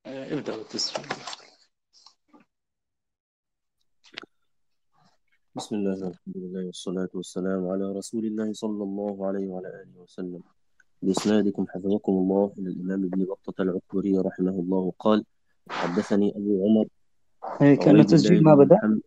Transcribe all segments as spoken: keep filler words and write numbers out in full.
آه، ابدأ بالتسجيل. بسم الله والحمد لله والصلاة والسلام على رسول الله صلى الله عليه وعلى آله وسلم. بإسنادكم حفظكم الله إلى الإمام ابن بطة العكبري رحمه الله قال: حدثني أبو عمر إيه، كان عبيد الله التسجيل ما بن بدأ. محمد.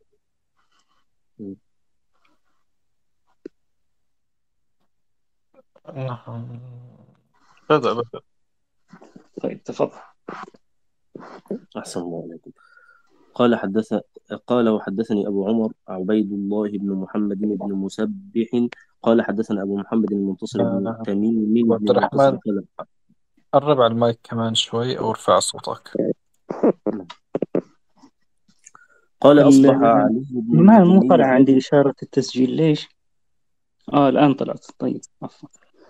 نعم. بدأ بدأ. طيب تفضل. أحسن الله عليكم. قال حدث قال وحدثني أبو عمر عبيد الله بن محمد بن مسبح قال حدثنا أبو محمد المنتصر بن آه، تميم أبو بن عبد المنتصر الرحمن، قال: قرب على المايك كمان شوي أو ارفع صوتك. قال أصبح ال- علي بن ما مو طلع المديني عندي إشارة التسجيل ليش؟ آه الآن طلعت. طيب عفوا.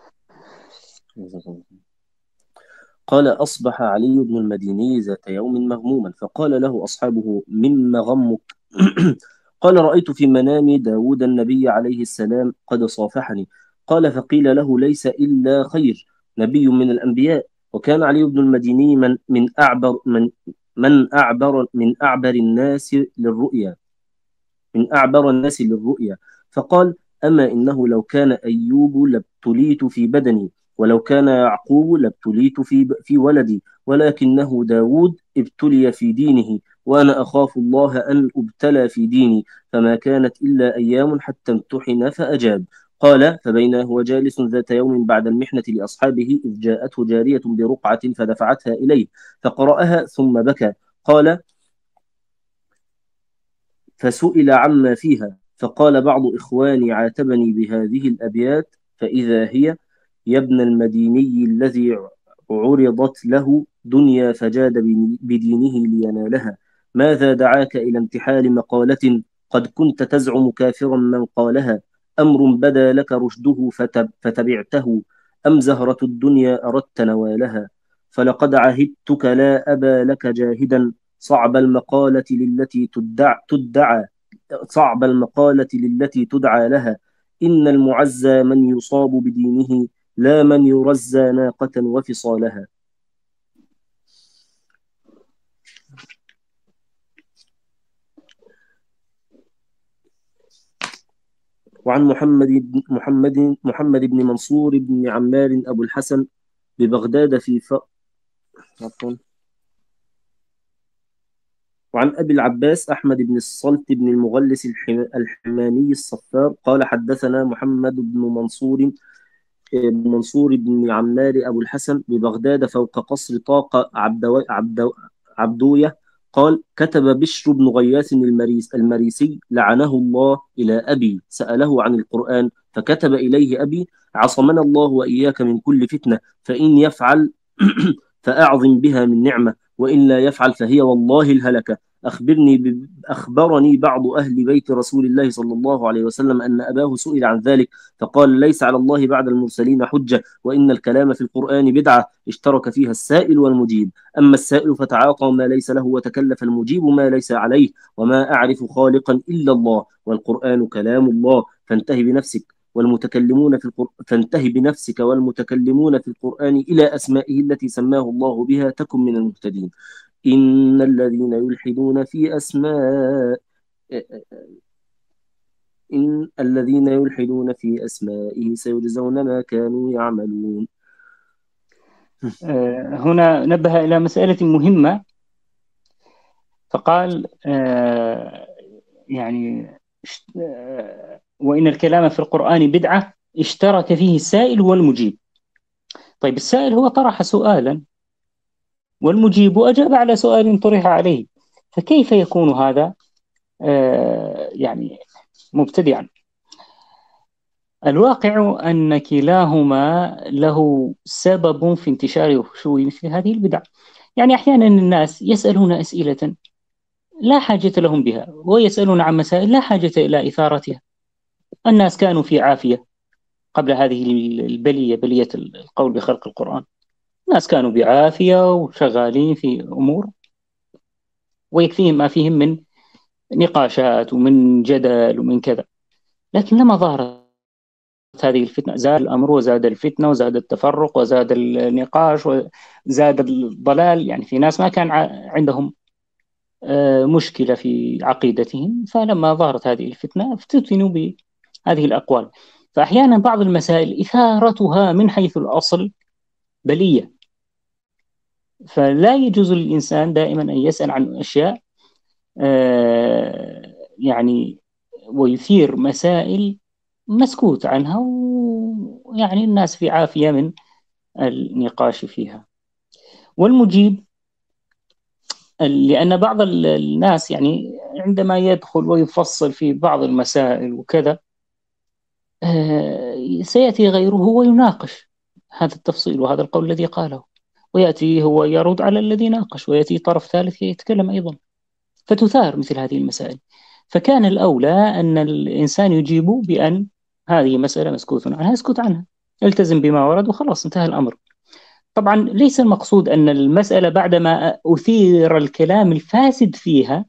ذات قال: أصبح علي بن المديني ذات يوم مغموما، فقال له أصحابه: مما غمك؟ قال: رأيت في منامي داود النبي عليه السلام قد صافحني. قال: فقيل له: ليس إلا خير، نبي من الأنبياء. وكان علي بن المديني من من أعبر من من أعبر من أعبر الناس للرؤيا من أعبر الناس للرؤيا. فقال: أما إنه لو كان أيوب لابتليت في بدني، ولو كان يعقوب لابتليت في في ولدي، ولكنه داود ابتلي في دينه، وأنا أخاف الله أن أبتلى في ديني، فما كانت إلا أيام حتى امتحن فأجاب. قال: فبينا هو جالس ذات يوم بعد المحنة لأصحابه، إذ جاءته جارية برقعة فدفعتها إليه، فقرأها ثم بكى. قال: فسئل عما فيها، فقال: بعض إخواني عاتبني بهذه الأبيات، فإذا هي: يا ابن المديني الذي عرضت له دنيا فجاد بدينه لينالها، ماذا دعاك إلى انتحال مقالة قد كنت تزعم كافرا من قالها؟ أمر بدا لك رشده فتب فتبعته، أم زهرة الدنيا أردت نوالها؟ فلقد عهدتك لا أبا لك جاهدا، صعب المقالة للتي تدع تدعى صعب المقالة للتي تدعى لها، إن المعزى من يصاب بدينه، لا من يرزى ناقة وفصالها. وعن محمد بن محمد محمد بن منصور بن عمار أبو الحسن ببغداد في ف... عفوا. وعن أبي العباس أحمد بن الصلت بن المغلس الحم... الحماني الصفار قال: حدثنا محمد بن منصور بن منصور بن عمار أبو الحسن ببغداد فوق قصر طاقة عبدو... عبدو... عبدوية. قال: كتب بشر بن غياث المريس المريسي لعنه الله إلى أبي، سأله عن القرآن، فكتب إليه أبي: عصمنا الله وإياك من كل فتنة، فإن يفعل فأعظم بها من نعمة، وإن لا يفعل فهي والله الهلكة. أخبرني ب... أخبرني بعض أهل بيت رسول الله صلى الله عليه وسلم أن أباه سئل عن ذلك، فقال: ليس على الله بعد المرسلين حجة، وإن الكلام في القرآن بدعة اشترك فيها السائل والمجيب. أما السائل فتعاطى ما ليس له، وتكلف المجيب ما ليس عليه، وما أعرف خالقا إلا الله، والقرآن كلام الله، فانتهي بنفسك والمتكلمون في القر... فانتهي بنفسك والمتكلمون في القرآن إلى أسمائه التي سماه الله بها، تكن من المهتدين. إن الذين يلحدون في أسماء إن الذين يلحدون في أسمائه سيجزون ما كانوا يعملون. آه، هنا نبه إلى مسألة مهمة، فقال آه، يعني اشت- آه، وإن الكلام في القرآن بدعة اشترك فيه السائل والمجيب. طيب السائل هو طرح سؤالا، والمجيب أجاب على سؤال طرح عليه، فكيف يكون هذا آه، يعني مبتدعا؟ الواقع أن كلاهما له سبب في انتشار وفشو مثل هذه البدع. يعني أحيانا الناس يسألون أسئلة لا حاجة لهم بها، ويسألون عن مسائل لا حاجة إلى إثارتها. الناس كانوا في عافية قبل هذه البلية، بلية القول بخلق القرآن. الناس كانوا بعافية وشغالين في أمور، ويكفيهم ما فيهم من نقاشات ومن جدل ومن كذا. لكن لما ظهر هذه الفتنة زاد الأمر وزاد الفتنة وزاد التفرق وزاد النقاش وزاد الضلال. يعني في ناس ما كان عندهم مشكلة في عقيدتهم، فلما ظهرت هذه الفتنة افتتنوا بهذه الأقوال. فأحيانا بعض المسائل إثارتها من حيث الأصل بلية، فلا يجوز للإنسان دائما أن يسأل عن أشياء يعني ويثير مسائل مسكوت عنها، ويعني الناس في عافية من النقاش فيها. والمجيب، لأن بعض الناس يعني عندما يدخل ويفصل في بعض المسائل وكذا سيأتي غيره ويناقش هذا التفصيل وهذا القول الذي قاله، ويأتي هو يرد على الذي ناقش، ويأتي طرف ثالث يتكلم أيضا، فتثار مثل هذه المسائل. فكان الأولى أن الإنسان يجيب بأن هذه مسألة مسكوت عنها، اسكت عنها، التزم بما ورد وخلاص انتهى الأمر. طبعا ليس المقصود أن المسألة بعدما أثير الكلام الفاسد فيها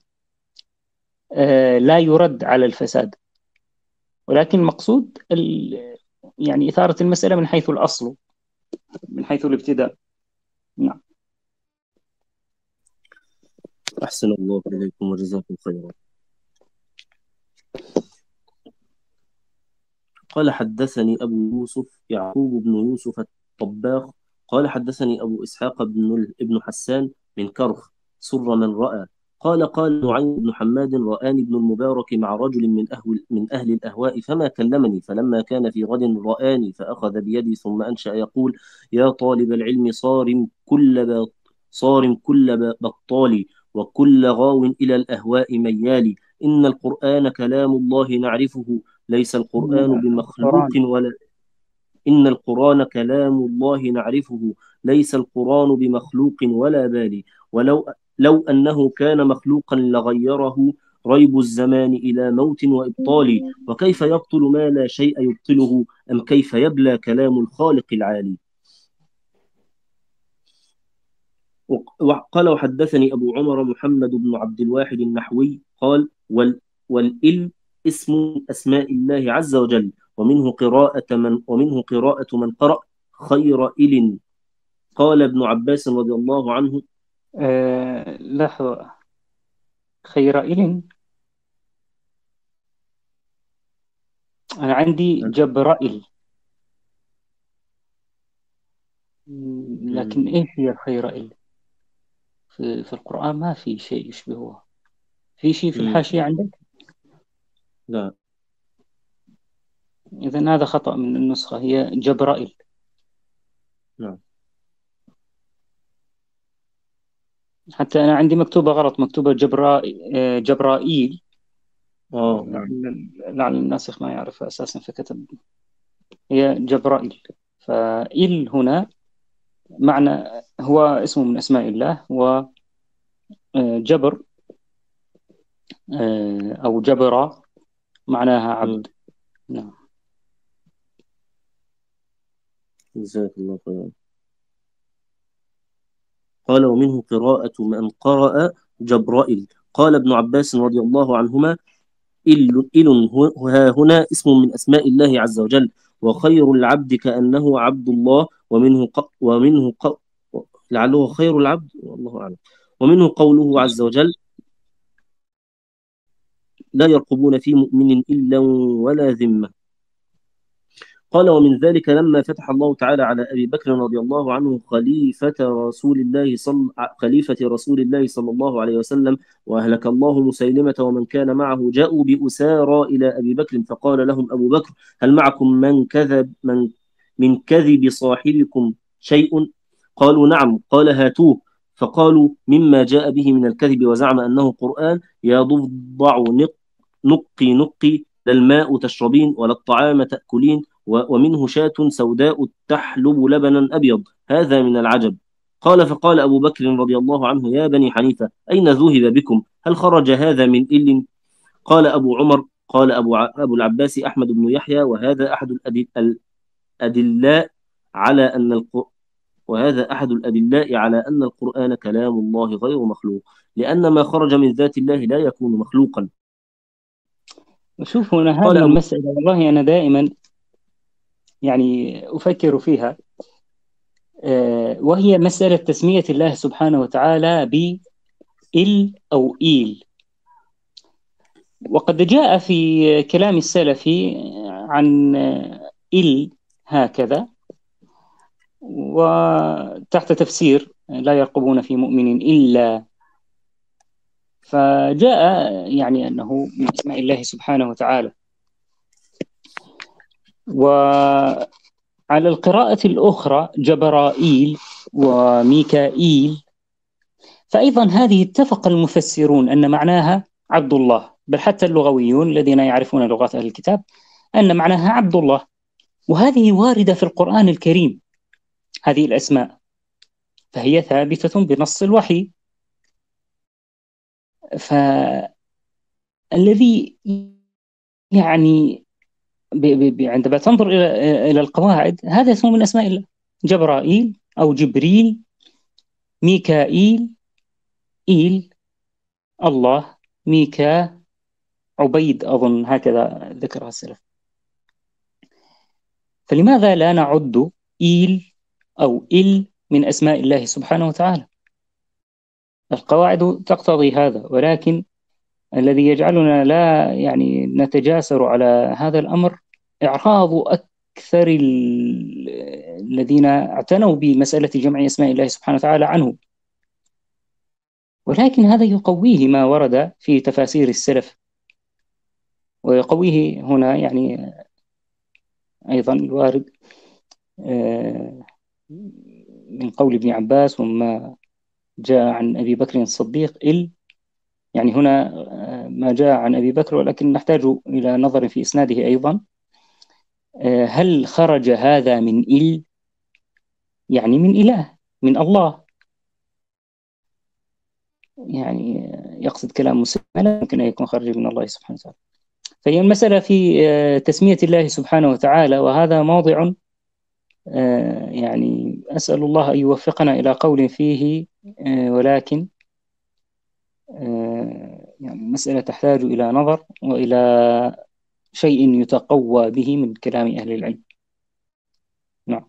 لا يرد على الفساد، ولكن المقصود يعني إثارة المسألة من حيث الأصل، من حيث الابتداء. نعم. أحسن الله إليكم وجزاكم خيرا. قال حدثني أبو يوسف يعقوب بن يوسف الطباخ قال حدثني أبو إسحاق بن ابن حسان من كرخ سر من رأى قال قال نعيم بن حماد رآني ابن المبارك مع رجل من أهل, من أهل الأهواء فما كلمني، فلما كان في غد رآني فأخذ بيدي ثم أنشأ يقول يا طالب العلم صارم كل صارم كل بطال وكل غاو إلى الأهواء ميال، إن القرآن كلام الله نعرفه ليس القرآن بمخلوق ولا إن القرآن كلام الله نعرفه ليس القرآن بمخلوق ولا بالي، ولو لو أنه كان مخلوقا لغيره ريب الزمان إلى موت وإبطال، وكيف يبطل ما لا شيء يبطله أم كيف يبلى كلام الخالق العالي. قال وحدثني أبو عمر محمد بن عبد الواحد النحوي قال وال والإل اسم أسماء الله عز وجل، ومنه قراءة من ومنه قراءة من قرأ خير إل. قال ابن عباس رضي الله عنه أه لحظة، خير إل أنا عندي جبرائيل، لكن إيش هي خير إل؟ في, في القرآن ما في شيء يشبهه. في شيء في الحاشية عندك؟ لا. إذن هذا خطأ من النسخة، هي جبرائيل. نعم. حتى أنا عندي مكتوبة غلط، مكتوبة جبرائيل جبرائيل. آه. لعل الناسخ ما يعرفها أساسا فكتب هي جبرائيل. فإل هنا معنى هو اسم من أسماء الله، وجبر أو جبرة معناها عبد. نعم. جزاك الله خيرا. قال ومنه قراءة من قرأ جبرائيل. قال ابن عباس رضي الله عنهما إل إل ها هنا اسم من أسماء الله عز وجل، وخير العبد كأنه عبد الله، ومنه ق... ومنه ق... لعله خير العبد والله أعلم. ومنه قوله عز وجل لا يرقبون في مؤمن إلا ولا ذمة. قال ومن ذلك لما فتح الله تعالى على أبي بكر رضي الله عنه خليفة رسول الله صل... خليفة رسول الله صلى الله عليه وسلم، وأهلك الله مسيلمة ومن كان معه، جاءوا بأسارى إلى أبي بكر فقال لهم أبو بكر هل معكم من كذب من من كذب صاحبكم شيء؟ قالوا نعم. قال هاتوه. فقالوا مما جاء به من الكذب وزعم أنه قرآن، يا ضفدع نق نقي نقي لا الماء تشربين ولا الطعام تأكلين، ومنه شاة سوداء تحلب لبنا أبيض، هذا من العجب. قال فقال أبو بكر رضي الله عنه يا بني حنيفة أين ذهب بكم؟ هل خرج هذا من إل؟ قال أبو عمر قال أبو, أبو العباس أحمد بن يحيى وهذا أحد الأدلاء على أن الق... وهذا أحد الأدلاء على أن القرآن كلام الله غير مخلوق، لأن ما خرج من ذات الله لا يكون مخلوقا. شوف هنا هذه المسألة والله أنا دائما يعني أفكر فيها، وهي مسألة تسمية الله سبحانه وتعالى بإل أو إيل. وقد جاء في كلام السلف عن إل هكذا، وتحت تفسير لا يرقبون في مؤمن إلا، فجاء يعني أنه من أسماء الله سبحانه وتعالى. وعلى القراءة الأخرى جبرائيل وميكائيل، فأيضا هذه اتفق المفسرون أن معناها عبد الله، بل حتى اللغويون الذين يعرفون لغات أهل الكتاب أن معناها عبد الله. وهذه واردة في القرآن الكريم، هذه الأسماء، فهي ثابتة بنص الوحي. فالذي يعني ب ب ب عندما تنظر إلى إلى القواعد، هذا اسمه من أسماء الله، جبرائيل أو جبريل، ميكائيل، إيل، الله، ميكا، عبيد، أظن هكذا ذكرها السلف. فلماذا لا نعد إيل أو إل من أسماء الله سبحانه وتعالى؟ القواعد تقتضي هذا، ولكن الذي يجعلنا لا يعني نتجاسر على هذا الأمر إعراض أكثر الذين اعتنوا بمسألة جمع أسماء الله سبحانه وتعالى عنه. ولكن هذا يقويه ما ورد في تفاسير السلف، ويقويه هنا يعني أيضا الوارد من قول ابن عباس وما جاء عن أبي بكر الصديق إل، يعني هنا ما جاء عن أبي بكر، ولكن نحتاج إلى نظر في إسناده أيضا. هل خرج هذا من إل؟ يعني من إله، من الله، يعني يقصد كلام مسلم لا يمكن أن يكون خرج من الله سبحانه وتعالى. فهي المسألة في تسمية الله سبحانه وتعالى، وهذا موضع يعني أسأل الله أن يوفقنا إلى قول فيه، ولكن يعني مسألة تحتاج إلى نظر وإلى شيء يتقوى به من كلام أهل العلم. نعم.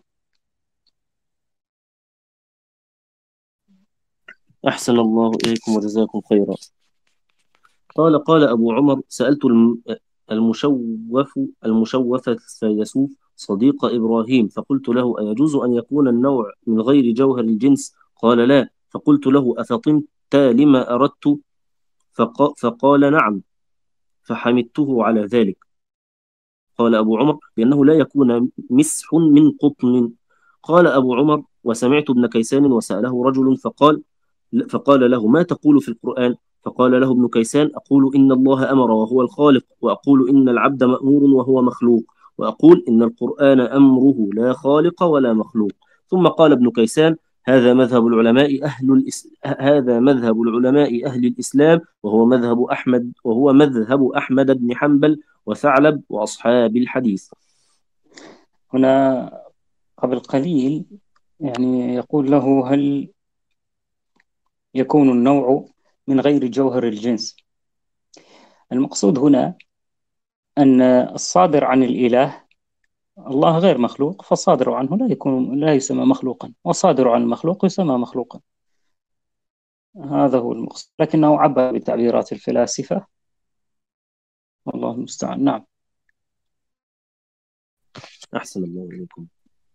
أحسن الله إليكم وجزاكم خيرا. قال قال أبو عمر: سألت المشوف المشوف الفيلسوف صديق إبراهيم فقلت له: أيجوز أن يكون النوع من غير جوهر الجنس؟ قال: لا. فقلت له: أفطنت لما أردت؟ فق... فقال: نعم. فحمدته على ذلك. قال أبو عمر: لأنه لا يكون مسح من قطن. قال أبو عمر: وسمعت ابن كيسان وسأله رجل فقال فقال له: ما تقول في القرآن؟ فقال له ابن كيسان: أقول إن الله أمر وهو الخالق، وأقول إن العبد مأمور وهو مخلوق، وأقول إن القرآن أمره لا خالق ولا مخلوق. ثم قال ابن كيسان: هذا مذهب العلماء أهل الإس... هذا مذهب العلماء أهل الإسلام، وهو مذهب أحمد وهو مذهب أحمد بن حنبل وثعلب وأصحاب الحديث. هنا قبل قليل يعني يقول له: هل يكون النوع من غير جوهر الجنس؟ المقصود هنا أن الصادر عن الإله، الله غير مخلوق، فالصادر عنه لا يكون لا يسمى مخلوقا، والصادر عن المخلوق يسمى مخلوقا. هذا هو المقصود، لكنه عبر بتعبيرات الفلاسفة، والله المستعان. نعم. أحسن الله إليكم.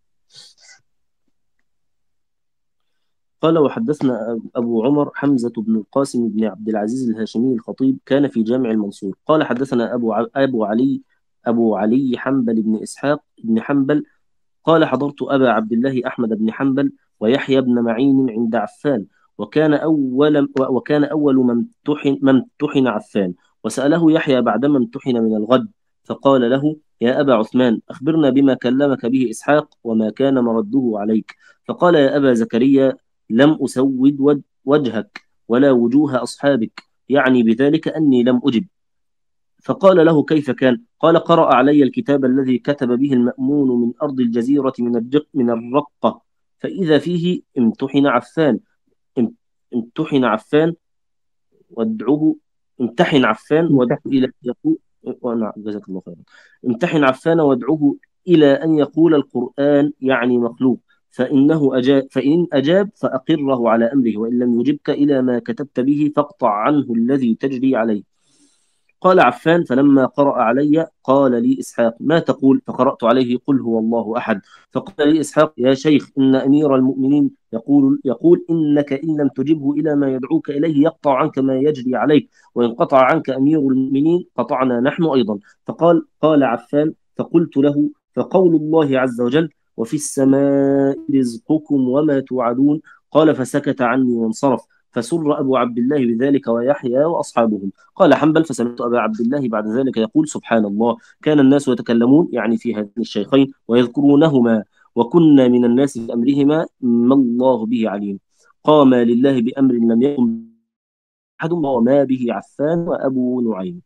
قال: وحدثنا أبو عمر حمزة بن القاسم بن عبد العزيز الهاشمي الخطيب، كان في جامع المنصور. قال: حدثنا أبو ع... أبو علي أبو علي حنبل بن إسحاق بن حنبل قال: حضرت أبا عبد الله أحمد بن حنبل ويحيى بن معين عند عفان، وكان أول وكان أول من امتحن من امتحن عفان، وسأله يحيى بعدما امتحن من الغد، فقال له: يا أبا عثمان، أخبرنا بما كلمك به إسحاق وما كان مرده عليك. فقال: يا أبا زكريا، لم أسود وجهك ولا وجوه أصحابك، يعني بذلك أني لم أجب. فقال له: كيف كان؟ قال: قرأ علي الكتاب الذي كتب به المأمون من أرض الجزيرة من الرق من الرقة، فإذا فيه امتحن عفان امتحن عفان وادعوه امتحن عفان وادعوه إلى يقول نعم جزاك الله خيرا امتحن عفان وادعوه إلى أن يقول القرآن يعني مخلوق، فإنه أجاب فإن أجاب فأقره على أمره، وإن لم يجبك إلى ما كتبت به فاقطع عنه الذي تجري عليه. قال عفان: فلما قرأ علي قال لي إسحاق: ما تقول؟ فقرأت عليه: قل هو الله أحد. فقال لي إسحاق: يا شيخ، إن أمير المؤمنين يقول يقول إنك إن لم تجبه إلى ما يدعوك إليه يقطع عنك ما يجري عليك، وإن قطع عنك أمير المؤمنين قطعنا نحن أيضا. فقال قال عفان: فقلت له: فقول الله عز وجل: وفي السماء رزقكم وما توعدون. قال: فسكت عني وانصرف. فسر أبو عبد الله بذلك ويحيى وأصحابهم. قال حنبل: فسمعت أبا عبد الله بعد ذلك يقول: سبحان الله، كان الناس يتكلمون يعني في هذين الشيخين ويذكرونهما، وكنا من الناس في أمرهما ما الله به عليم. قاما لله بأمر لم يقم أحد وما به عفان وأبو نعيم.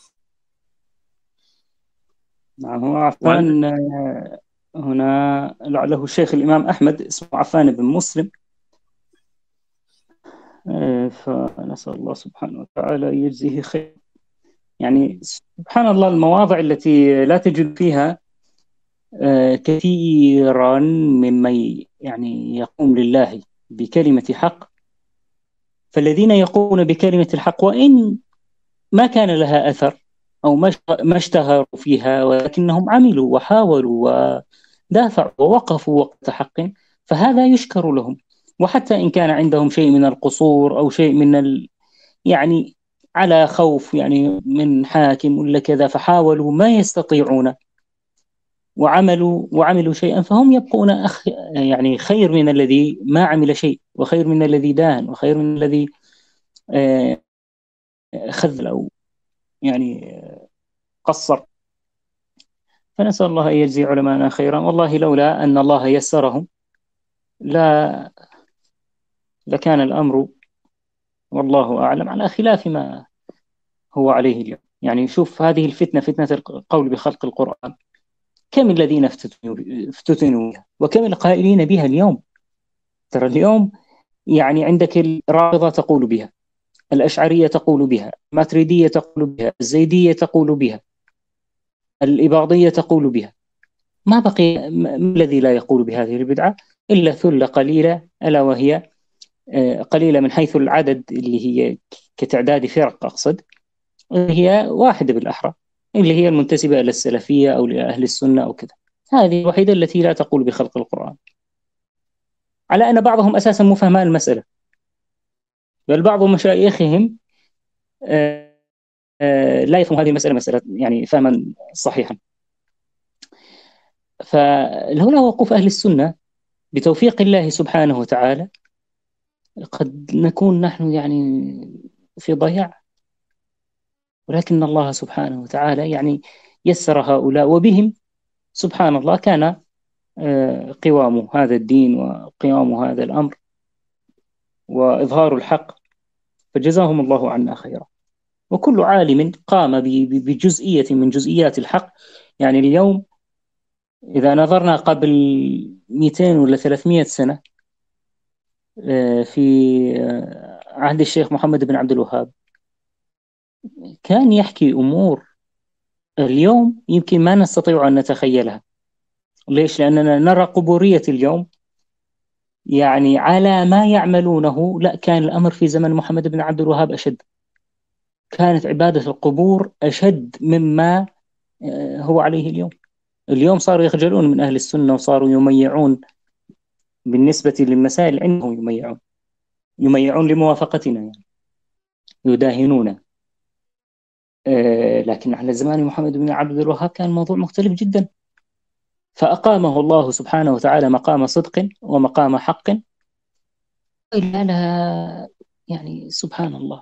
نعم، هو وعن عفان آه، هنا لعله الشيخ الإمام أحمد اسمه عفان بن مسلم. آه، فنسأل الله سبحانه وتعالى يجزيه خير. يعني سبحان الله، المواضع التي لا تجد فيها آه، كثيرا ممن يعني يقوم لله بكلمة حق، فالذين يقومون بكلمة الحق وإن ما كان لها أثر أو ما اشتهروا فيها، ولكنهم عملوا وحاولوا ودافعوا ووقفوا وقت حق، فهذا يشكر لهم. وحتى إن كان عندهم شيء من القصور أو شيء من ال... يعني على خوف يعني من حاكم ولا كذا، فحاولوا ما يستطيعون وعملوا وعملوا شيئا، فهم يبقون أخ يعني خير من الذي ما عمل شيء، وخير من الذي دان، وخير من الذي آه، خذل أو يعني قصر. فنسأل الله أن يجزي علماءنا خيرا. والله لولا أن الله يسرهم لا لكان الأمر والله أعلم على خلاف ما هو عليه اليوم. يعني شوف هذه الفتنة، فتنة القول بخلق القرآن، كم الذين افتتنوا افتتنوا بها، وكم القائلين بها اليوم. ترى اليوم يعني عندك الرافضة تقول بها، الأشعرية تقول بها، الماتريدية تقول بها، الزيدية تقول بها، الإباضية تقول بها. ما بقي ما الذي لا يقول بهذه البدعة إلا ثلة قليلة، ألا وهي قليلة من حيث العدد اللي هي كتعداد فرق أقصد، هي واحدة بالأحرى، اللي هي المنتسبة إلى السلفية أو لأهل السنة أو كذا. هذه الوحيدة التي لا تقول بخلق القرآن، على أن بعضهم أساسا مو فهمان المسألة، بل بعض مشايخهم لا يفهم هذه المسألة مسألة يعني فهما صحيحا. فلولا وقوف أهل السنة بتوفيق الله سبحانه وتعالى قد نكون نحن يعني في ضياع، ولكن الله سبحانه وتعالى يعني يسر هؤلاء، وبهم سبحان الله كان قوام هذا الدين وقيام هذا الأمر وإظهار الحق، فجزاهم الله عنا خيرا. وكل عالم قام بجزئية من جزئيات الحق. يعني اليوم إذا نظرنا قبل مئتين ولا ثلاثمئة سنة في عهد الشيخ محمد بن عبد الوهاب، كان يحكي أمور اليوم يمكن ما نستطيع أن نتخيلها. ليش؟ لأننا نرى قبورية اليوم يعني على ما يعملونه. لا، كان الأمر في زمن محمد بن عبد الوهاب أشد، كانت عبادة القبور أشد مما هو عليه اليوم. اليوم صاروا يخجلون من أهل السنة، وصاروا يميعون بالنسبة للمسائل عندهم، يميعون يميعون لموافقتنا، يعني يداهنون. آه لكن على زمان محمد بن عبد الوهاب كان الموضوع مختلف جدا، فأقامه الله سبحانه وتعالى مقام صدق ومقام حق إلا لها. يعني سبحان الله،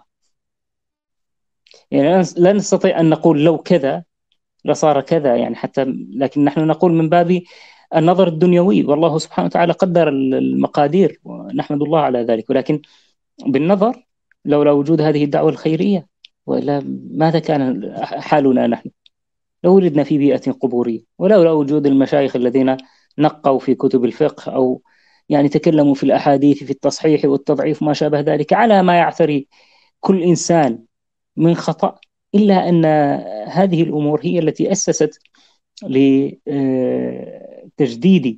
يعني لا نستطيع أن نقول لو كذا لصار كذا، يعني حتى لكن نحن نقول من باب النظر الدنيوي، والله سبحانه وتعالى قدر المقادير ونحمد الله على ذلك. ولكن بالنظر لولا وجود هذه الدعوة الخيرية، وإلا ماذا كان حالنا نحن لو ولدنا في بيئة قبورية، ولولا وجود المشايخ الذين نقوا في كتب الفقه أو يعني تكلموا في الأحاديث في التصحيح والتضعيف ما شابه ذلك على ما يعتري كل إنسان من خطأ، إلا أن هذه الأمور هي التي أسست لتجديد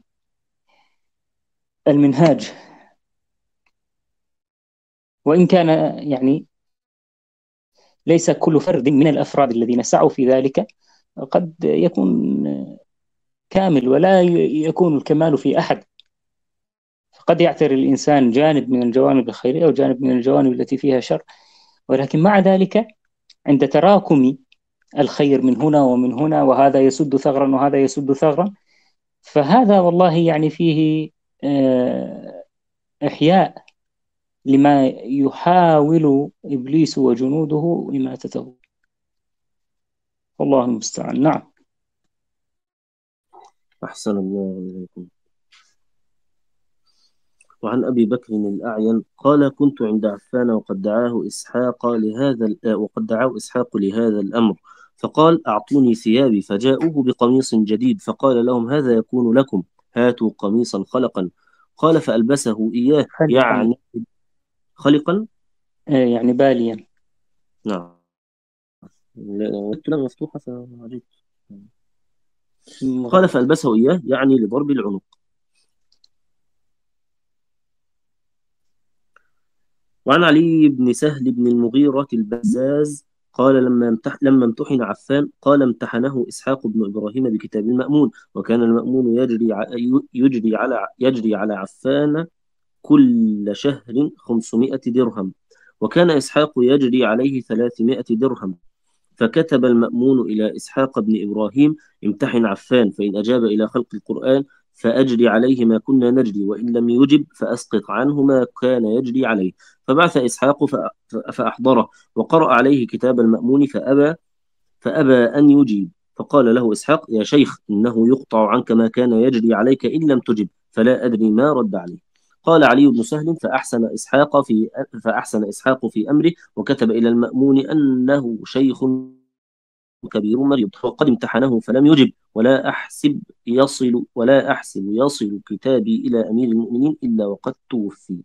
المنهاج، وإن كان يعني ليس كل فرد من الأفراد الذين سعوا في ذلك قد يكون كامل، ولا يكون الكمال في أحد. قد يعتري الإنسان جانب من الجوانب الخيرية وجانب من الجوانب التي فيها شر، ولكن مع ذلك عند تراكم الخير من هنا ومن هنا، وهذا يسد ثغرا وهذا يسد ثغرا، فهذا والله يعني فيه آه، إحياء لما يحاول إبليس وجنوده إماتته. والله المستعان. نعم. أحسن الله إليكم. وعن أبي بكر الأعين قال كنت عند عفان وقد دعاه إسحاق لهذا وقد دعاه إسحاق لهذا الأمر، فقال أعطوني ثيابي، فجاءوه بقميص جديد، فقال لهم هذا يكون لكم، هاتوا قميصا خلقا. قال فألبسه إياه، خلقا. يعني خلقا. آه، يعني باليا. نعم. لا، وجدت لها مفتوحة فعجبت. قال مغلق. فألبسه إياه يعني لضرب العنق. وعن علي بن سهل بن المغيرة البزاز قال لما امتح لما امتحن عفان قال امتحنه إسحاق بن إبراهيم بكتاب المأمون، وكان المأمون يجري ع- يجري على يجري على عفان كل شهر خمسمائة درهم، وكان إسحاق يجري عليه ثلاثمائة درهم. فكتب المأمون إلى إسحاق بن إبراهيم امتحن عفان، فإن أجاب إلى خلق القرآن فأجري عليه ما كنا نجري، وإن لم يجب فأسقط عنه ما كان يجري عليه. فبعث إسحاق فأ- فأحضره وقرأ عليه كتاب المأمون فأبى فأبى أن يجيب. فقال له إسحاق يا شيخ إنه يقطع عنك ما كان يجري عليك إن لم تجب، فلا أدري ما رد عليه. قال علي بن سهل فأحسن إسحاق في فأحسن إسحاق في أمره، وكتب إلى المأمون أنه شيخ كبير مريض، وقد امتحنه فلم يجب، ولا أحسب يصل ولا أحسب يصل كتابي إلى أمير المؤمنين إلا وقد توفي.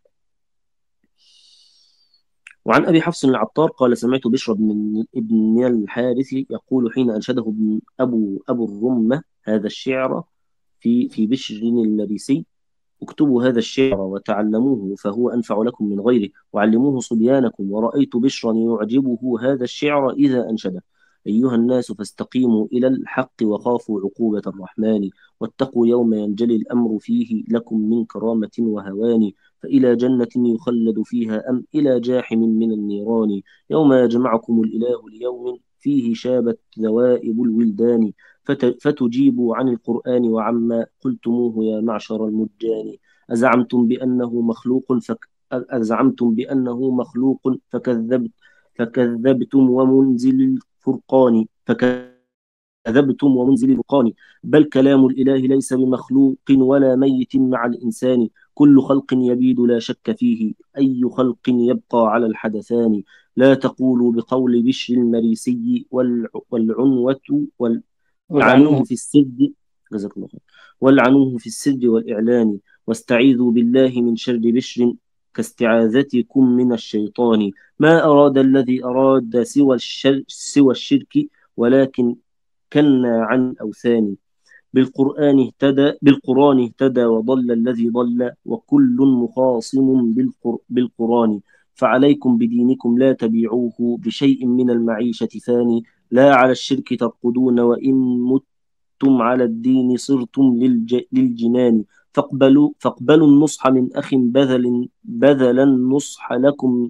وعن أبي حفص العطار قال سمعت بشر بن ابن الحارث يقول حين أنشده ابن أبو أبو الرمة هذا الشعر في في بشر المريسي: اكتبوا هذا الشعر وتعلموه فهو أنفع لكم من غيره، وعلموه صبيانكم، ورأيت بشرا يعجبه هذا الشعر إذا أنشده. أيها الناس فاستقيموا إلى الحق وخافوا عقوبة الرحمن، واتقوا يوم ينجلي الأمر فيه لكم من كرامة وهوان، فإلى جنة يخلد فيها أم إلى جاحم من النيران، يوم يجمعكم الإله ليوم فيه شابت ذوائب الولدان، فت- فتجيبوا عن القرآن وعما قلتموه يا معشر المجان. أزعمتم بأنه مخلوق فك... أزعمتم بأنه مخلوق فكذبت فكذبتم ومنزل الفرقان فكذبتم ومنزل الفرقان، بل كلام الإله ليس بمخلوق ولا ميت مع الإنسان، كل خلق يبيد لا شك فيه، أي خلق يبقى على الحدثان. لا تقولوا بقول بشر المريسي والع... والعنوة وال... والعنوه. عنوه في السر. جزاك الله خير. والعنوه في السر والإعلان، واستعيذوا بالله من شر بشر كاستعاذتكم من الشيطان. ما أراد الذي أراد سوى الشر سوى الشرك، ولكن كنا عن الأوثان. بالقرآن اهتدى بالقرآن اهتدى وضل الذي ضل، وكل مخاصم بالقر بالقرآن. فعليكم بدينكم لا تبيعوه بشيء من المعيشة ثاني، لا على الشرك ترقدون، وإن متم على الدين صرتم للج للجنان. فاقبلوا فاقبلوا النصح من أخ بذل بذل النصح لكم.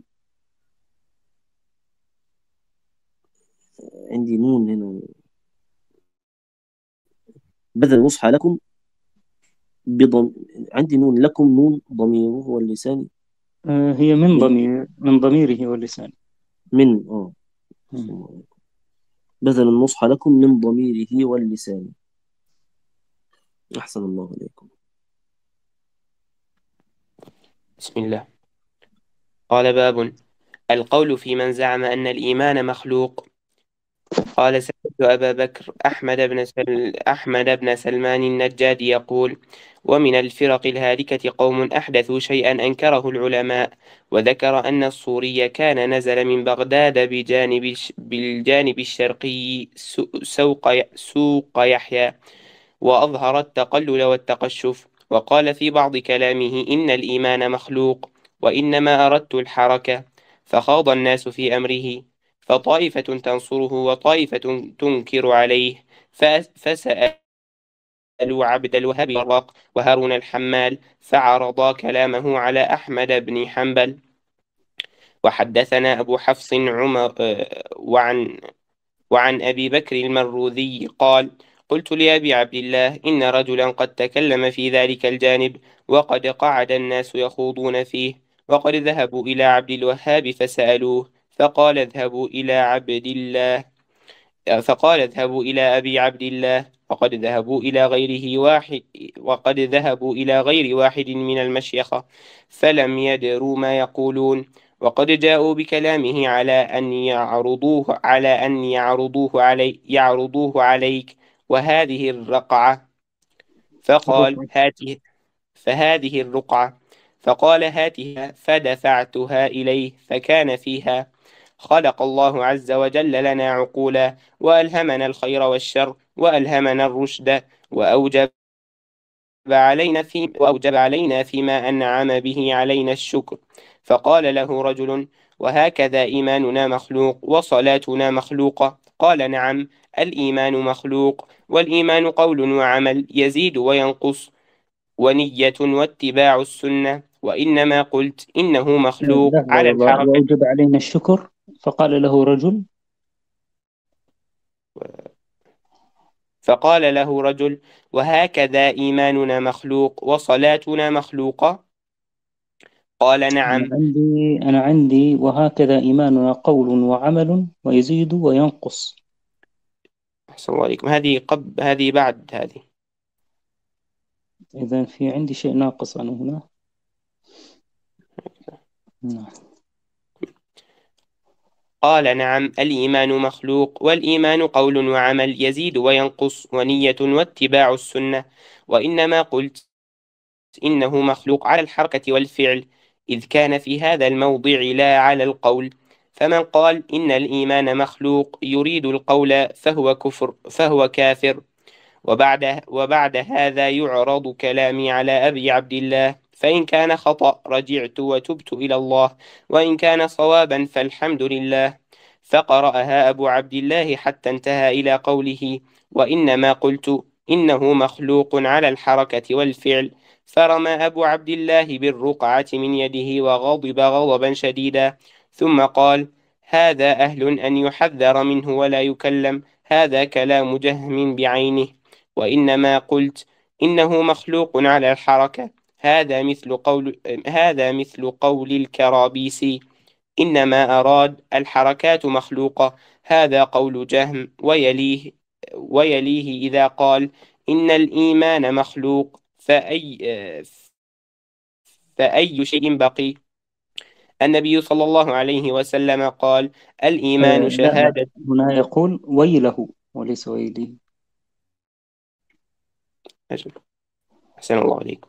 عندي نون هنا. بذل النصح لكم بضم عندي نون لكم نون ضميره واللسان. آه، هي من ضمير من ضميره واللسان. من اه مم. بذل النصح لكم من ضميره واللسان. أحسن الله إليكم. بسم الله. قال باب القول في من زعم أن الإيمان مخلوق. قال سعيد أبا بكر أحمد بن سل... أحمد بن سلمان النجاد يقول: ومن الفرق الهالكة قوم أحدثوا شيئا أنكره العلماء. وذكر أن الصوري كان نزل من بغداد بجانب الش- بالجانب الشرقي سو- سوق ي- سوق يحيى، وأظهر التقلل والتقشف، وقال في بعض كلامه: إن الإيمان مخلوق، وإنما أردت الحركة. فخاض الناس في أمره، فطائفة تنصره وطائفة تنكر عليه، فأس- فسألوا عبد الوهاب الراق وهارون الحمال، فعرضا كلامه على أحمد بن حنبل. وحدثنا أبو حفص عمر آه، وعن وعن أبي بكر المروذي قال: قلت لأبي عبد الله: إن رجلا قد تكلم في ذلك الجانب، وقد قعد الناس يخوضون فيه، وقد ذهبوا إلى عبد الوهاب فسألوه، فقال: اذهبوا إلى عبد الله فقال اذهبوا إلى أبي عبد الله. وقد ذهبوا إلى غيره واحد وقد ذهبوا إلى غير واحد من المشيخة، فلم يدروا ما يقولون، وقد جاءوا بكلامه على أن يعرضوه على أن يعرضوه علي يعرضوه عليك، وهذه الرقعة. فقال: الركعة. هاته فهذه الرقعة. فقال: هاتها. فدفعتها إليه، فكان فيها: خلق الله عز وجل لنا عقولا، وألهمنا الخير والشر، وألهمنا الرشد، وأوجب علينا في وأوجب علينا فيما أنعم به علينا الشكر. فقال له رجل: وهكذا إيماننا مخلوق وصلاتنا مخلوقة؟ قال: نعم، الإيمان مخلوق، والإيمان قول وعمل يزيد وينقص، ونية واتباع السنة، وإنما قلت إنه مخلوق لحظة على والله. الحركة. وأوجب علينا الشكر، فقال له رجل. فقال له رجل: وهكذا إيماننا مخلوق وصلاتنا مخلوقة؟ قال: أنا نعم. عندي أنا عندي وهكذا إيماننا قول وعمل ويزيد وينقص. أحسن الله عليكم. هذه قب هذه بعد هذه. إذا في عندي شيء ناقص أنا هنا. نعم. قال: نعم، الإيمان مخلوق، والإيمان قول وعمل يزيد وينقص، ونية واتباع السنة، وإنما قلت إنه مخلوق على الحركة والفعل، إذ كان في هذا الموضع لا على القول. فمن قال إن الإيمان مخلوق يريد القول فهو كفر فهو كافر. وبعد وبعد هذا يعرض كلامي على أبي عبد الله، فإن كان خطأ رجعت وتبت إلى الله، وإن كان صوابا فالحمد لله. فقرأها أبو عبد الله حتى انتهى إلى قوله: وإنما قلت إنه مخلوق على الحركة والفعل. فرمى أبو عبد الله بالرقعة من يده وغضب غضبا شديدا، ثم قال: هذا أهل أن يحذر منه ولا يكلم، هذا كلام جهم بعينه. وإنما قلت إنه مخلوق على الحركة، هذا مثل قول هذا مثل قول الكرابيسي: إنما أراد الحركات مخلوقة، هذا قول جهم. ويليه ويليه إذا قال إن الإيمان مخلوق، فأي فأي شيء بقي؟ النبي صلى الله عليه وسلم قال: الإيمان آه لا لا، شهادة. هنا يقول ويله وليس ويلي. أجل. أحسن الله عليكم.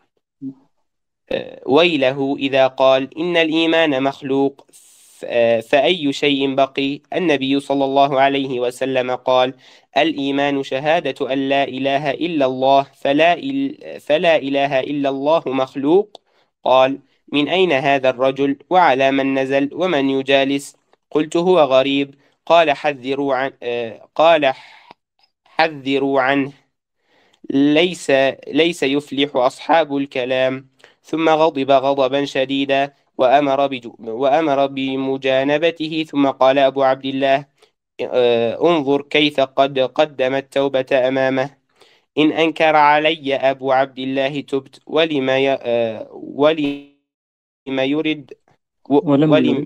ويله إذا قال إن الإيمان مخلوق، ف- فأي شيء بقي؟ النبي صلى الله عليه وسلم قال: الإيمان شهادة أن لا إله إلا الله، فلا, إل فلا إله إلا الله مخلوق. قال: من أين هذا الرجل، وعلى من نزل، ومن يجالس؟ قلت: هو غريب. قال: حذروا عن آه، قال حذروا عنه، ليس ليس يفلح أصحاب الكلام. ثم غضب غضبا شديدا، وأمر بج- وأمر بمجانبته. ثم قال أبو عبد الله: آه، انظر كيف قد قدم التوبة أمامه. إن أنكر علي أبو عبد الله تبت، ولما ي... آه، ولما يرد و... ولم ولم يرد.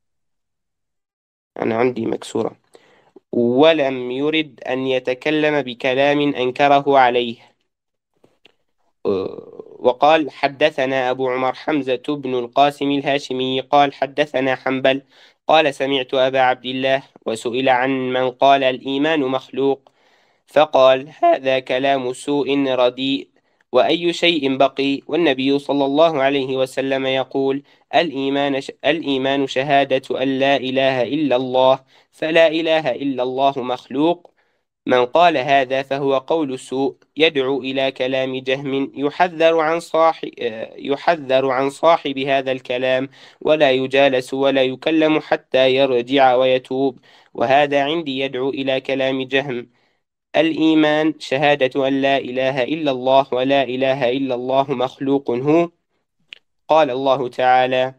أنا عندي مكسورة: ولم يرد أن يتكلم بكلام أنكره عليه. وقال حدثنا أبو عمر حمزة بن القاسم الهاشمي قال حدثنا حنبل قال سمعت أبا عبد الله وسئل عن من قال الإيمان مخلوق فقال هذا كلام سوء رديء وأي شيء بقي والنبي صلى الله عليه وسلم يقول الإيمان, ش... الإيمان شهادة أن لا إله إلا الله فلا إله إلا الله مخلوق من قال هذا فهو قول سوء يدعو إلى كلام جهم يحذر عن صاحب يحذر عن صاحب هذا الكلام ولا يجالس ولا يكلم حتى يرجع ويتوب وهذا عندي يدعو إلى كلام جهم الإيمان شهادة أن لا إله إلا الله ولا إله إلا الله مخلوق هو قال الله تعالى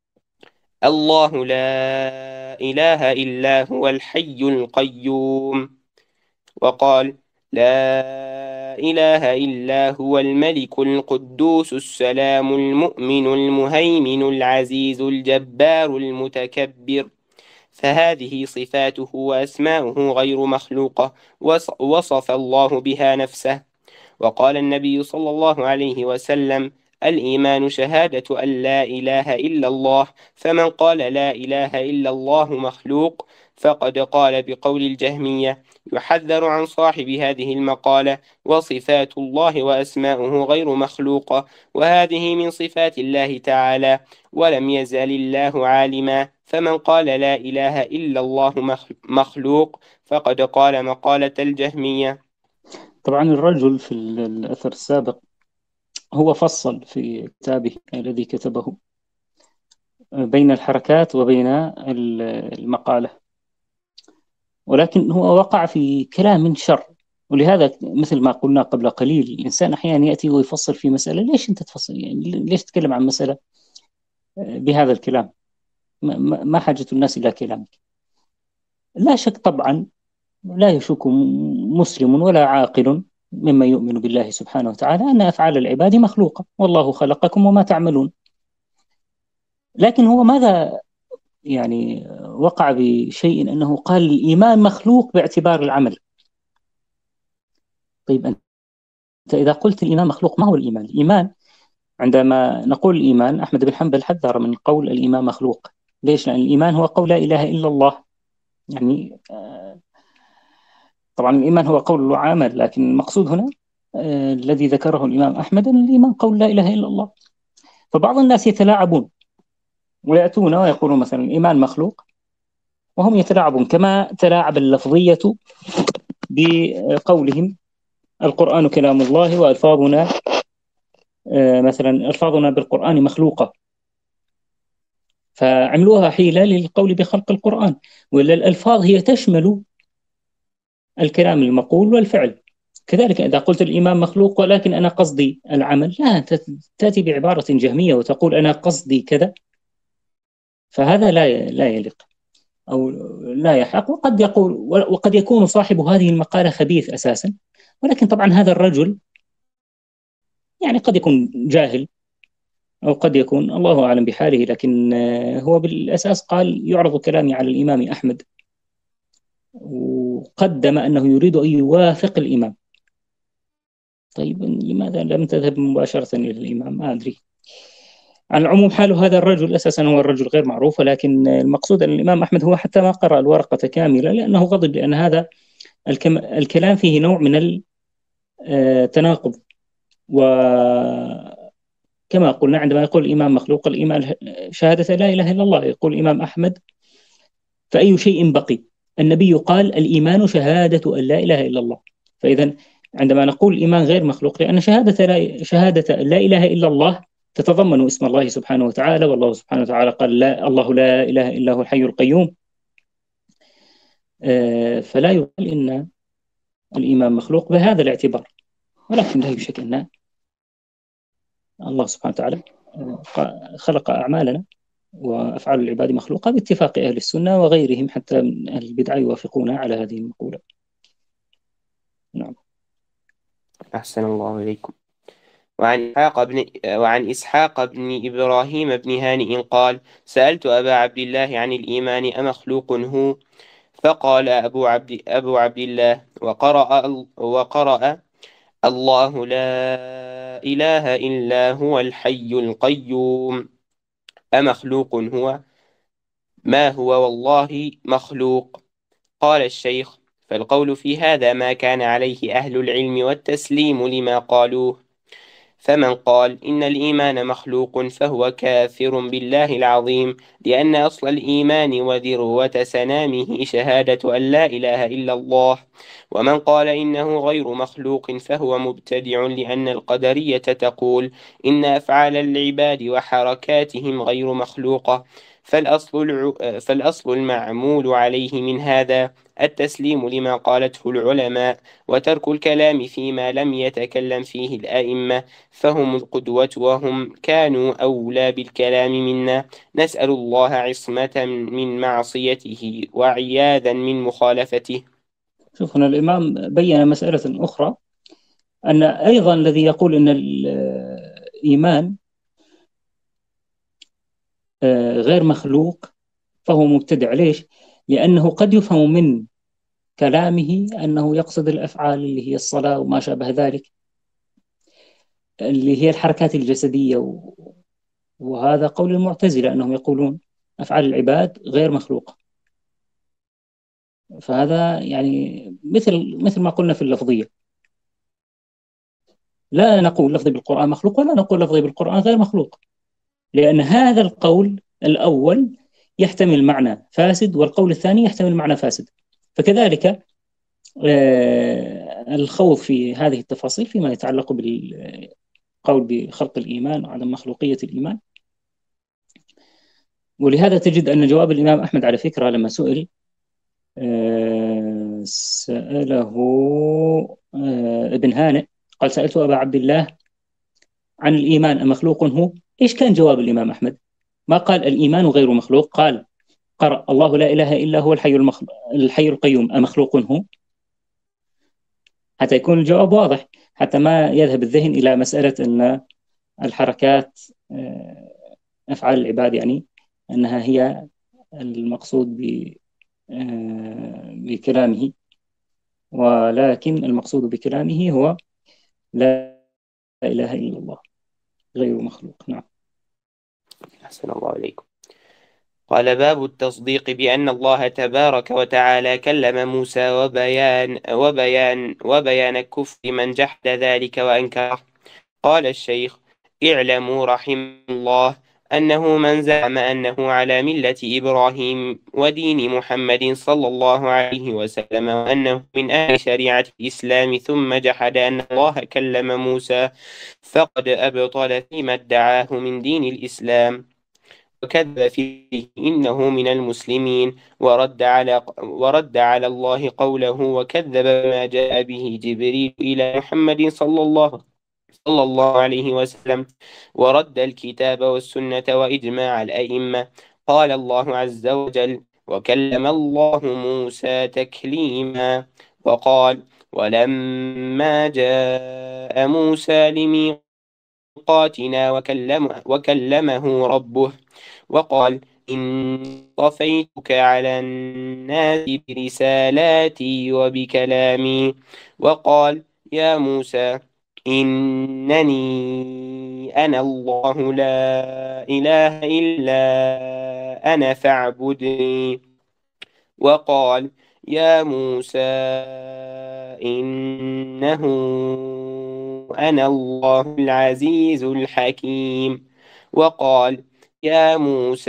الله لا إله إلا هو الحي القيوم وقال لا إله إلا هو الملك القدوس السلام المؤمن المهيمن العزيز الجبار المتكبر فهذه صفاته وأسماؤه غير مخلوقة وصف الله بها نفسه وقال النبي صلى الله عليه وسلم الإيمان شهادة أن لا إله إلا الله فمن قال لا إله إلا الله مخلوق فقد قال بقول الجهمية يحذر عن صاحب هذه المقالة وصفات الله وأسماؤه غير مخلوقة وهذه من صفات الله تعالى ولم يزل الله عالما فمن قال لا إله إلا الله مخلوق فقد قال مقالة الجهمية. طبعا الرجل في الأثر السابق هو فصل في كتابه الذي كتبه بين الحركات وبين المقالة، ولكن هو وقع في كلام شر، ولهذا مثل ما قلنا قبل قليل الإنسان أحيانا يأتي ويفصل في مسألة. ليش أنت تفصل؟ يعني ليش تتكلم عن مسألة بهذا الكلام؟ ما حاجة الناس إلى كلامك؟ لا شك طبعا لا يشك مسلم ولا عاقل مما يؤمن بالله سبحانه وتعالى أن أفعال العباد مخلوقة، والله خلقكم وما تعملون. لكن هو ماذا يعني وقع بشيء أنه قال الإيمان مخلوق باعتبار العمل. طيب أنت إذا قلت الإيمان مخلوق، ما هو الإيمان؟ الإيمان عندما نقول الإيمان، أحمد بن حنبل حذر من قول الإيمان مخلوق. ليش؟ لأن الإيمان هو قول لا إله إلا الله. يعني طبعا الإيمان هو قول وعمل، لكن المقصود هنا آه الذي ذكره الإمام أحمد أن الإيمان قول لا إله إلا الله. فبعض الناس يتلاعبون ويأتون ويقولون مثلا الإيمان مخلوق، وهم يتلاعبون كما تلاعب اللفظية بقولهم القرآن كلام الله وألفاظنا آه مثلا ألفاظنا بالقرآن مخلوقة، فعملوها حيلة للقول بخلق القرآن، ولا الألفاظ هي تشمل الكلام المقول والفعل. كذلك إذا قلت الإيمان مخلوق ولكن أنا قصدي العمل، لا، تأتي بعبارة جهمية وتقول أنا قصدي كذا، فهذا لا لا يليق أو لا يحق. وقد يقول وقد يكون صاحب هذه المقالة خبيث أساسا، ولكن طبعا هذا الرجل يعني قد يكون جاهل أو قد يكون الله أعلم بحاله، لكن هو بالأساس قال يعرض كلامي على الإمام أحمد، وقدم أنه يريد أن يوافق الإمام. طيب لماذا لم تذهب مباشرة إلى الإمام؟ ما أدري. على العموم حال هذا الرجل أساسا هو الرجل غير معروف، ولكن المقصود أن الإمام أحمد هو حتى ما قرأ الورقة كاملة لأنه غضب، لأن هذا الكلام فيه نوع من التناقض. وكما قلنا عندما يقول الإمام مخلوق، الإيمان شهادة لا إله إلا الله، يقول الإمام أحمد فأي شيء بقي؟ النبي قال الإيمان شهادة أن لا إله إلا الله. فإذا عندما نقول الإيمان غير مخلوق، لأن شهادة لا, شهادة لا إله إلا الله تتضمن اسم الله سبحانه وتعالى، والله سبحانه وتعالى قال لا الله لا إله إلا هو الحي القيوم، فلا يقال إن الإيمان مخلوق بهذا الاعتبار. ولكن لا يشك أن الله سبحانه وتعالى خلق أعمالنا وأفعال العباد مخلوقة باتفاق أهل السنة وغيرهم، حتى من أهل البدع يوافقون على هذه المقولة. نعم. أحسن الله إليكم. وعن إسحاق بن وعن إسحاق بن إبراهيم بن هانئ قال سألت أبا عبد الله عن الإيمان أمخلوق هو؟ فقال أبو عبد أبو عبد الله وقرأ وقرأ الله لا إله إلا هو الحي القيوم أمخلوق هو؟ ما هو والله مخلوق. قال الشيخ: فالقول في هذا ما كان عليه أهل العلم والتسليم لما قالوه. فمن قال إن الإيمان مخلوق فهو كافر بالله العظيم، لأن أصل الإيمان وذروة سنامه شهادة أن لا إله إلا الله. ومن قال إنه غير مخلوق فهو مبتدع، لأن القدرية تقول إن أفعال العباد وحركاتهم غير مخلوقة. فالأصل, الع... فالأصل المعمول عليه من هذا التسليم لما قالته العلماء، وترك الكلام فيما لم يتكلم فيه الأئمة، فهم القدوة وهم كانوا أولى بالكلام منا. نسأل الله عصمة من معصيته وعياذا من مخالفته. شوف هنا الإمام بين مسألة أخرى، أن أيضا الذي يقول أن الإيمان غير مخلوق فهو مبتدع. ليش؟ لأنه قد يفهم من كلامه أنه يقصد الأفعال اللي هي الصلاة وما شابه ذلك، اللي هي الحركات الجسدية، وهذا قول المعتزلة أنهم يقولون أفعال العباد غير مخلوقة. فهذا يعني مثل مثل ما قلنا في اللفظية، لا نقول لفظي بالقرآن مخلوق ولا نقول لفظي بالقرآن غير مخلوق، لأن هذا القول الأول يحتمل معنى فاسد والقول الثاني يحتمل معنى فاسد. فكذلك الخوض في هذه التفاصيل فيما يتعلق بالقول بخلق الإيمان وعدم مخلوقية الإيمان. ولهذا تجد أن جواب الإمام أحمد على فكرة لما سئل سأله ابن هانئ قال: سألت أبا عبد الله عن الإيمان أمخلوق هو؟ إيش كان جواب الإمام أحمد؟ ما قال الإيمان غير مخلوق، قال: قرأ الله لا إله إلا هو الحي, المخلوق الحي القيوم أمخلوق هو؟ حتى يكون الجواب واضح، حتى ما يذهب الذهن إلى مسألة أن الحركات أفعال العباد يعني أنها هي المقصود بكلامه، ولكن المقصود بكلامه هو لا إله إلا الله غير مخلوق. نعم. أحسن الله عليكم. قال: باب التصديق بأن الله تبارك وتعالى كلم موسى وبيان وبيان وبيان كفر من جحد ذلك وأنكره. قال الشيخ: اعلموا رحمه الله أنه من زعم أنه على ملة إبراهيم ودين محمد صلى الله عليه وسلم وأنه من أهل شريعة الإسلام ثم جحد أن الله كلم موسى فقد أبطل فيما ادعاه من دين الإسلام وكذب فيه إنه من المسلمين، ورد على ورد على الله قوله وكذب ما جاء به جبريل إلى محمد صلى الله صلى الله عليه وسلم، ورد الكتاب والسنة وإجماع الأئمة. قال الله عز وجل: وكلم الله موسى تكليما. وقال: ولما جاء موسى لميقاتنا وكلمه, وكلمه ربه وقال: إني اصطفيتك على الناس برسالاتي وبكلامي. وقال: يا موسى إنني أنا الله لا إله إلا أنا فاعبدني. وقال: يا موسى إنه أنا الله العزيز الحكيم. وقال: يا موسى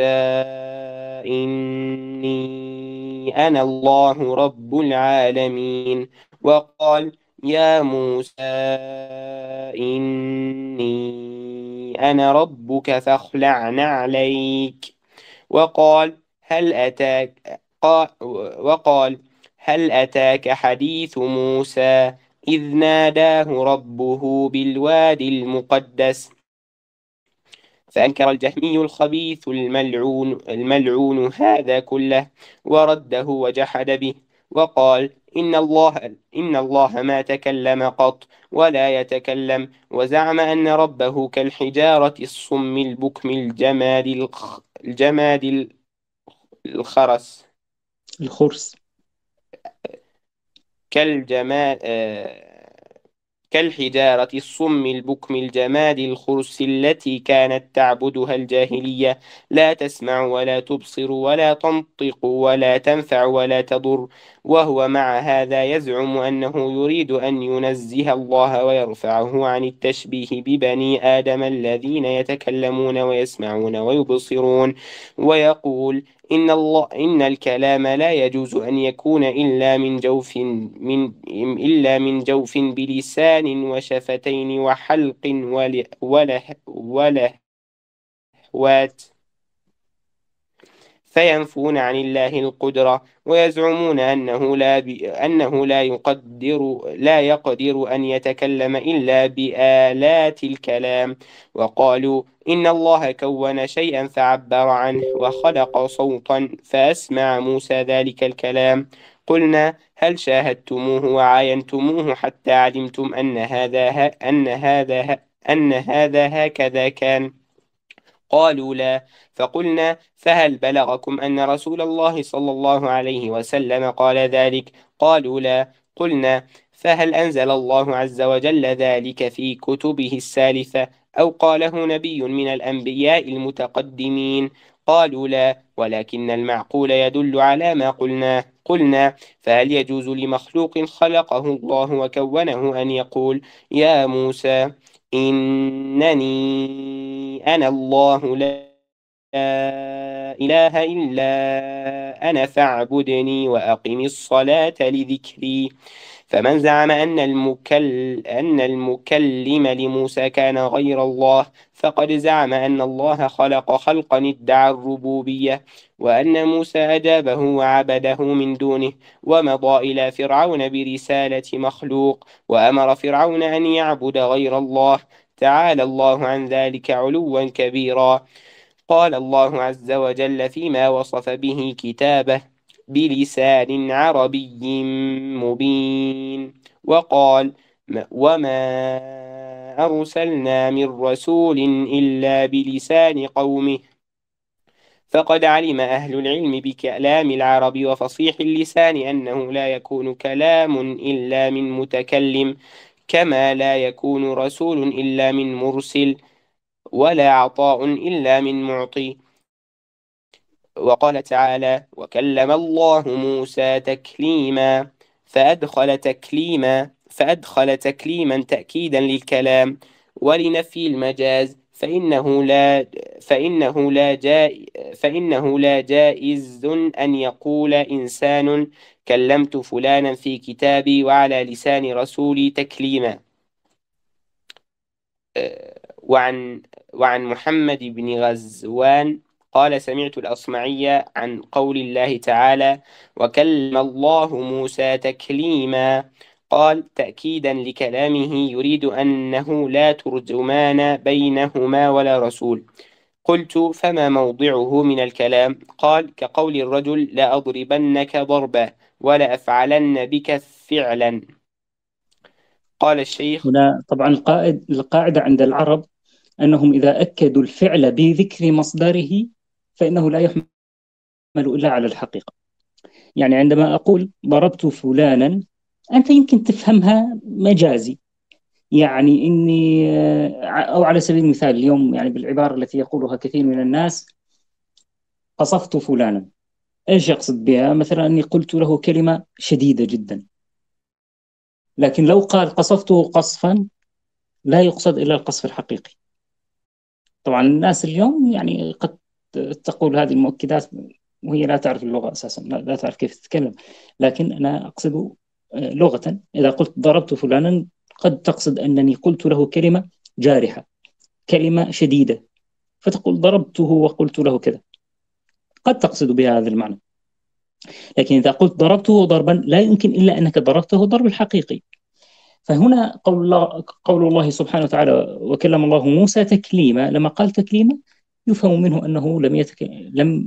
إني أنا الله رب العالمين. وقال: يا موسى إني أنا ربك فاخلع نعليك. وقال: هل أتاك وقال هل أتاك حديث موسى إذ ناداه ربه بالوادي المقدس فأنكر الجهمي الخبيث الملعون, الملعون هذا كله ورده وجحد به، وقال: إن الله, إن الله ما تكلم قط ولا يتكلم، وزعم أن ربه كالحجارة الصم البكم الجماد, الخ الجماد الخرس الخرس كالجماد كالحجارة الصم البكم الجماد الخرس التي كانت تعبدها الجاهلية، لا تسمع ولا تبصر ولا تنطق ولا تنفع ولا تضر. وهو مع هذا يزعم أنه يريد أن ينزه الله ويرفعه عن التشبيه ببني آدم الذين يتكلمون ويسمعون ويبصرون، ويقول إن الله إن الكلام لا يجوز أن يكون إلا من جوف من إلا من جوف بلسان وشفتين وحلق ول- وله ولهوات، فينفون عن الله القدرة، ويزعمون أنه لا ب... أنه لا يقدر لا يقدر أن يتكلم إلا بآلات الكلام. وقالوا إن الله كون شيئا فعبر عنه وخلق صوتا فأسمع موسى ذلك الكلام. قلنا هل شاهدتموه وعاينتموه حتى علمتم أن هذا ه... أن هذا ه... أن هذا هكذا كان؟ قالوا لا. فقلنا فهل بلغكم أن رسول الله صلى الله عليه وسلم قال ذلك؟ قالوا لا. قلنا فهل أنزل الله عز وجل ذلك في كتبه السالفة أو قاله نبي من الأنبياء المتقدمين؟ قالوا لا، ولكن المعقول يدل على ما قلنا. قلنا فهل يجوز لمخلوق خلقه الله وكونه أن يقول يا موسى إنني أنا الله لا إله إلا أنا فاعبدني وأقم الصلاة لذكري؟ فمن زعم أن المكل أن المكلم لموسى كان غير الله فقد زعم أن الله خلق خلقا ادعى الربوبية، وأن موسى أجابه وعبده من دونه، ومضى إلى فرعون برسالة مخلوق، وأمر فرعون أن يعبد غير الله. تعالى الله عن ذلك علوا كبيرا. قال الله عز وجل فيما وصف به كتابه بلسان عربي مبين، وقال وما أرسلنا من رسول إلا بلسان قومه. فقد علم أهل العلم بكلام العرب وفصيح اللسان أنه لا يكون كلام إلا من متكلم، كما لا يكون رسول إلا من مرسل، ولا عطاء إلا من معطي. وقال تعالى وكلم الله موسى تكليما، فأدخل تكليما فأدخل تكليما تأكيدا للكلام ولنفي المجاز، فإنه لا فإنه لا جاء فإنه لا جائز أن يقول إنسان كلمت فلانا في كتابي وعلى لسان رسولي تكليما. وعن وعن محمد بن غزوان قال سمعت الأصمعي عن قول الله تعالى وكلم الله موسى تكليما، قال تأكيدا لكلامه يريد أنه لا ترجمان بينهما ولا رسول. قلت فما موضعه من الكلام؟ قال كقول الرجل لأضربنك ضربا ولا أفعلن بك فعلا. قال الشيخ هنا طبعا القائد القاعدة عند العرب أنهم إذا أكدوا الفعل بذكر مصدره فإنه لا يحمل إلا على الحقيقة. يعني عندما أقول ضربت فلانا أنت يمكن تفهمها مجازي، يعني إني أو على سبيل المثال اليوم يعني بالعبارة التي يقولها كثير من الناس قصفت فلانا، إيش يقصد بها؟ مثلا أني قلت له كلمة شديدة جدا، لكن لو قال قصفته قصفا لا يقصد إلا القصف الحقيقي. طبعا الناس اليوم يعني قد تقول هذه المؤكدات وهي لا تعرف اللغة أساسا، لا تعرف كيف تتكلم، لكن أنا أقصد لغة إذا قلت ضربت فلانا قد تقصد أنني قلت له كلمة جارحة، كلمة شديدة، فتقول ضربته وقلت له كذا، قد تقصد بها هذا المعنى. لكن إذا قلت ضربته ضربا لا يمكن إلا أنك ضربته ضرب الحقيقي. فهنا قول الله, قول الله سبحانه وتعالى وكلم الله موسى تكليما، لما قال تكليما يفهم منه أنه لم يتك... لم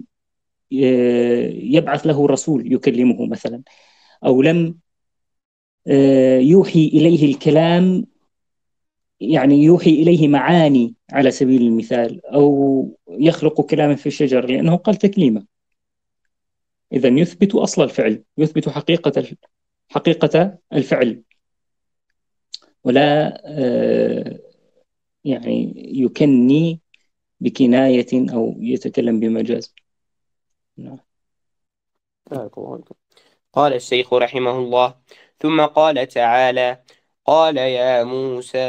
يبعث له رسول يكلمه مثلا، أو لم يوحي إليه الكلام، يعني يوحي إليه معاني على سبيل المثال، أو يخلق كلاما في الشجر، لأنه قال تكليما. إذن يثبت أصل الفعل، يثبت حقيقة حقيقة الفعل. ولا آه، يعني يكني بكناية أو يتكلم بمجاز. نعم. قال الشيخ رحمه الله: ثم قال تعالى: قال يا موسى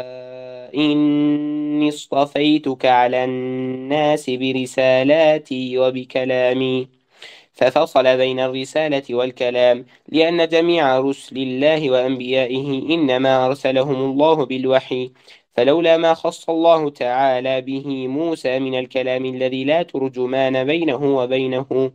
إني اصطفيتك على الناس برسالاتي وبكلامي، ففصل بين الرسالة والكلام، لأن جميع رسل الله وأنبيائه إنما أرسلهم الله بالوحي، فلولا ما خص الله تعالى به موسى من الكلام الذي لا ترجمان بينه وبينه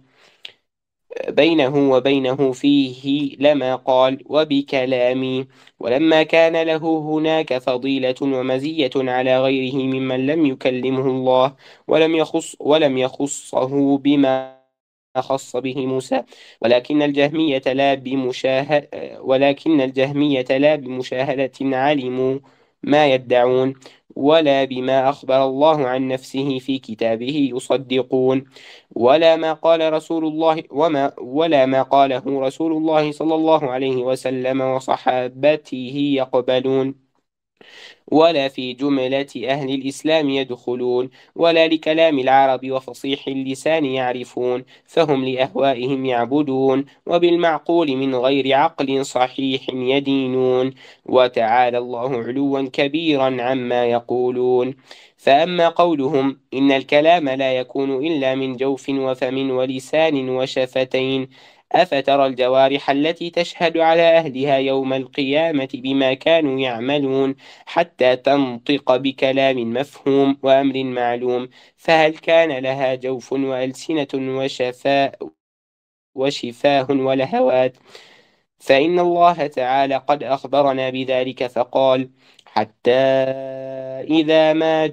بينه وبينه فيه لما قال وبكلامي. ولما كان له هناك فضيلة ومزية على غيره ممن لم يكلمه الله ولم يخص ولم يخصه بما خص به موسى، ولكن الجهمية لا بمشاهد ولكن الجهمية لا بمشاهدة علموا ما يدعون، ولا بما أخبر الله عن نفسه في كتابه يصدقون، ولا ما قال رسول الله وما ولا ما قاله رسول الله صلى الله عليه وسلم وصحابته يقبلون، ولا في جملة أهل الإسلام يدخلون، ولا لكلام العرب وفصيح اللسان يعرفون، فهم لأهوائهم يعبدون، وبالمعقول من غير عقل صحيح يدينون، وتعالى الله علوا كبيرا عما يقولون. فأما قولهم إن الكلام لا يكون إلا من جوف وفم ولسان وشفتين، أفترى الجوارح التي تشهد على أهلها يوم القيامة بما كانوا يعملون حتى تنطق بكلام مفهوم وأمر معلوم، فهل كان لها جوف وألسنة وشفاء وشفاه ولهوات؟ فإن الله تعالى قد أخبرنا بذلك فقال: حتى إذا ما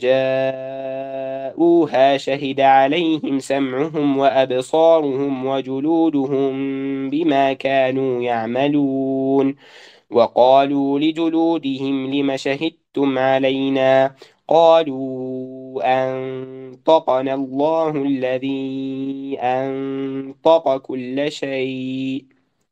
جاءوها شهد عليهم سمعهم وأبصارهم وجلودهم بما كانوا يعملون، وقالوا لجلودهم لم شهدتم علينا؟ قالوا أنطقنا الله الذي أنطق كل شيء،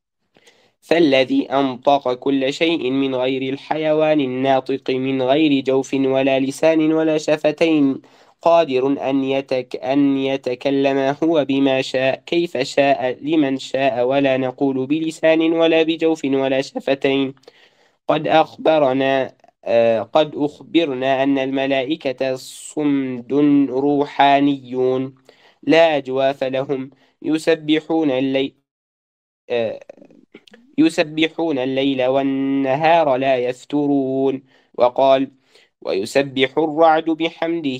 فالذي أنطق كل شيء من غير الحيوان الناطق من غير جوف ولا لسان ولا شفتين قادر أن يتك أن يتكلم هو بما شاء كيف شاء لمن شاء، ولا نقول بلسان ولا بجوف ولا شفتين. قد أخبرنا آه، قد أخبرنا أن الملائكة صمد روحانيون لا أجواف لهم، يسبحون الليل آه، يسبحون الليل والنهار لا يفترون. وقال: ويسبح الرعد بحمده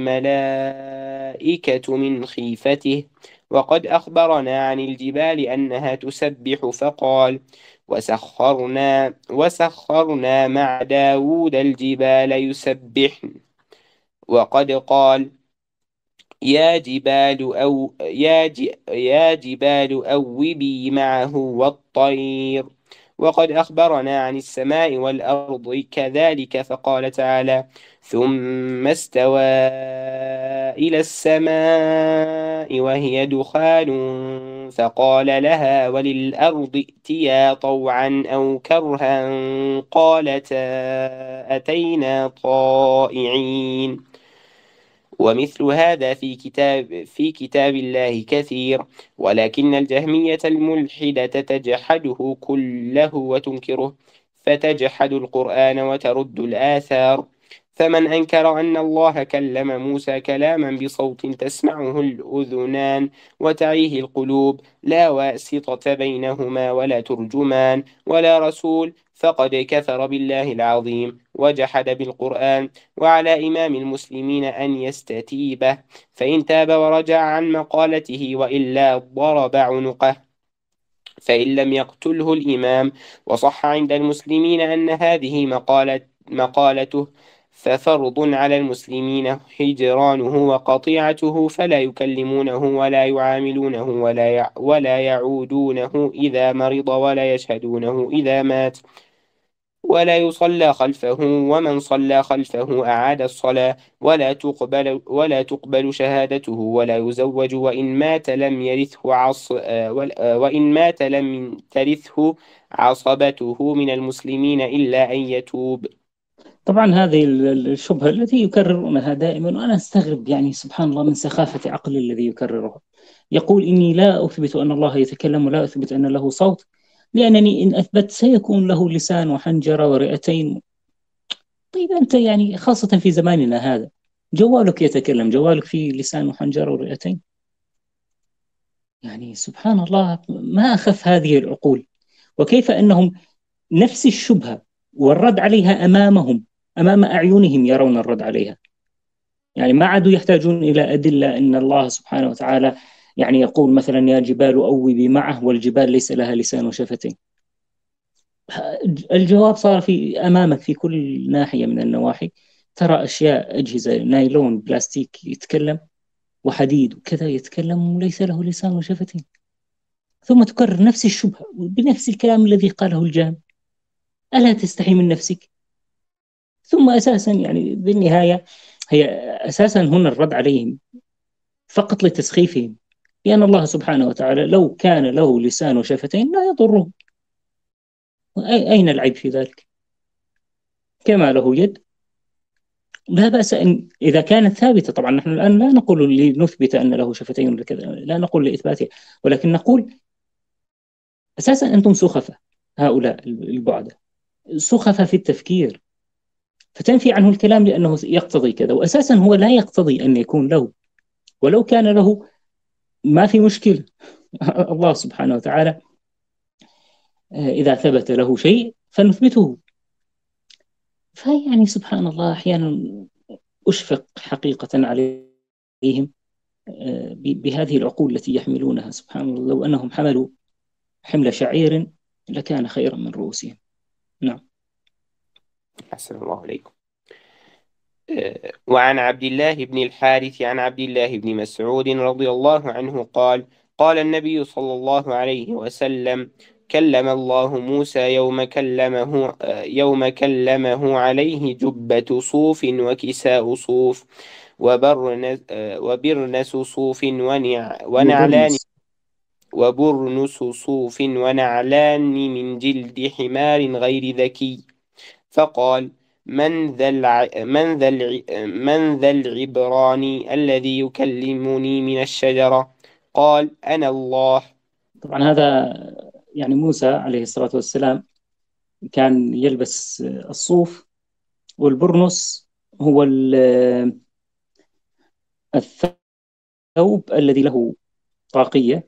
والملائكة من خيفته. وقد أخبرنا عن الجبال أنها تسبح فقال: وسخرنا وسخرنا مع داود الجبال يسبحن. وقد قال: يا جبال أو يا, ج... يا جبال أوبي معه والطير. وقد أخبرنا عن السماء والأرض كذلك فقال تعالى: ثم استوى إلى السماء وهي دخان فقال لها وللأرض ائتيا طوعا أو كرها قالتا أتينا طائعين. ومثل هذا في كتاب في كتاب الله كثير، ولكن الجهمية الملحدة تجحده كله وتنكره، فتجحد القرآن وترد الآثار. فمن أنكر أن الله كلم موسى كلاما بصوت تسمعه الأذنان وتعيه القلوب لا واسطة بينهما ولا ترجمان ولا رسول، فقد كفر بالله العظيم وجحد بالقرآن، وعلى إمام المسلمين أن يستتيبه، فإن تاب ورجع عن مقالته وإلا ضرب عنقه، فإن لم يقتله الإمام وصح عند المسلمين أن هذه مقالة مقالته ففرض على المسلمين هجرانه وقطيعته، فلا يكلمونه ولا يعاملونه ولا يع ولا يعودونه إذا مرض ولا يشهدونه إذا مات. ولا يصلى خلفه، ومن صلى خلفه أعاد الصلاة، ولا تقبل ولا تقبل شهادته، ولا يزوج، وإن مات لم يرثه عص آه، وال- آه، وإن مات لم ترثه عصبته من المسلمين إلا أن يتوب. طبعا هذه ال- ال- الشبهة التي يكررونها دائما، وأنا أستغرب يعني سبحان الله من سخافة عقل الذي يكررها. يقول إني لا أثبت أن الله يتكلم ولا أثبت أن له صوت، لأنني إن أثبت سيكون له لسان وحنجرة ورئتين. طيب أنت يعني خاصة في زماننا هذا جوالك يتكلم، جوالك فيه لسان وحنجرة ورئتين. يعني سبحان الله، ما أخف هذه العقول. وكيف أنهم نفس الشبهة والرد عليها أمامهم، أمام أعينهم يرون الرد عليها. يعني ما عادوا يحتاجون إلى أدلة أن الله سبحانه وتعالى يعني يقول مثلا يا جبال أوبي معه والجبال ليس لها لسان وشفتين. الجواب صار في أمامك في كل ناحية من النواحي. ترى أشياء، أجهزة نايلون بلاستيك يتكلم، وحديد وكذا يتكلم وليس له لسان وشفتين. ثم تكرر نفس الشبهة بنفس الكلام الذي قاله الجهم. ألا تستحي من نفسك؟ ثم أساسا يعني بالنهاية هي أساسا هنا الرد عليهم فقط لتسخيفهم، لأن الله سبحانه وتعالى لو كان له لسان وشفتين لا يضره. أين العيب في ذلك؟ كما له يد لا بأس أن إذا كانت ثابتة. طبعا نحن الآن لا نقول لنثبت أن له شفتين ولا كذا، لا نقول لإثباتها، ولكن نقول أساسا أنتم سخفة، هؤلاء البعدة سخفة في التفكير، فتنفي عنه الكلام لأنه يقتضي كذا، وأساسا هو لا يقتضي أن يكون له. ولو كان له ما في مشكلة. الله سبحانه وتعالى إذا ثبت له شيء فنثبته. فيعني سبحان الله أحيانا أشفق حقيقة عليهم بهذه العقول التي يحملونها. سبحان الله، لو أنهم حملوا حمل شعير لكان خيرا من رؤوسهم. نعم. أحسن الله عليكم. آه، وعن عبد الله بن الحارث عن عبد الله بن مسعود رضي الله عنه قال: قال النبي صلى الله عليه وسلم: كلم الله موسى يوم كلمه آه، يوم كلمه عليه جبة صوف وكساء صوف وبرنس آه، وبرنس صوف ونع ونعلان وبرنس. وبرنس صوف ونعلان من جلد حمار غير ذكي. فقال: من ذا الع... من ذا الع... من ذا العبراني الذي يكلمني من الشجرة؟ قال: أنا الله. طبعا هذا يعني موسى عليه الصلاة والسلام كان يلبس الصوف، والبرنس هو الثوب الذي له طاقية،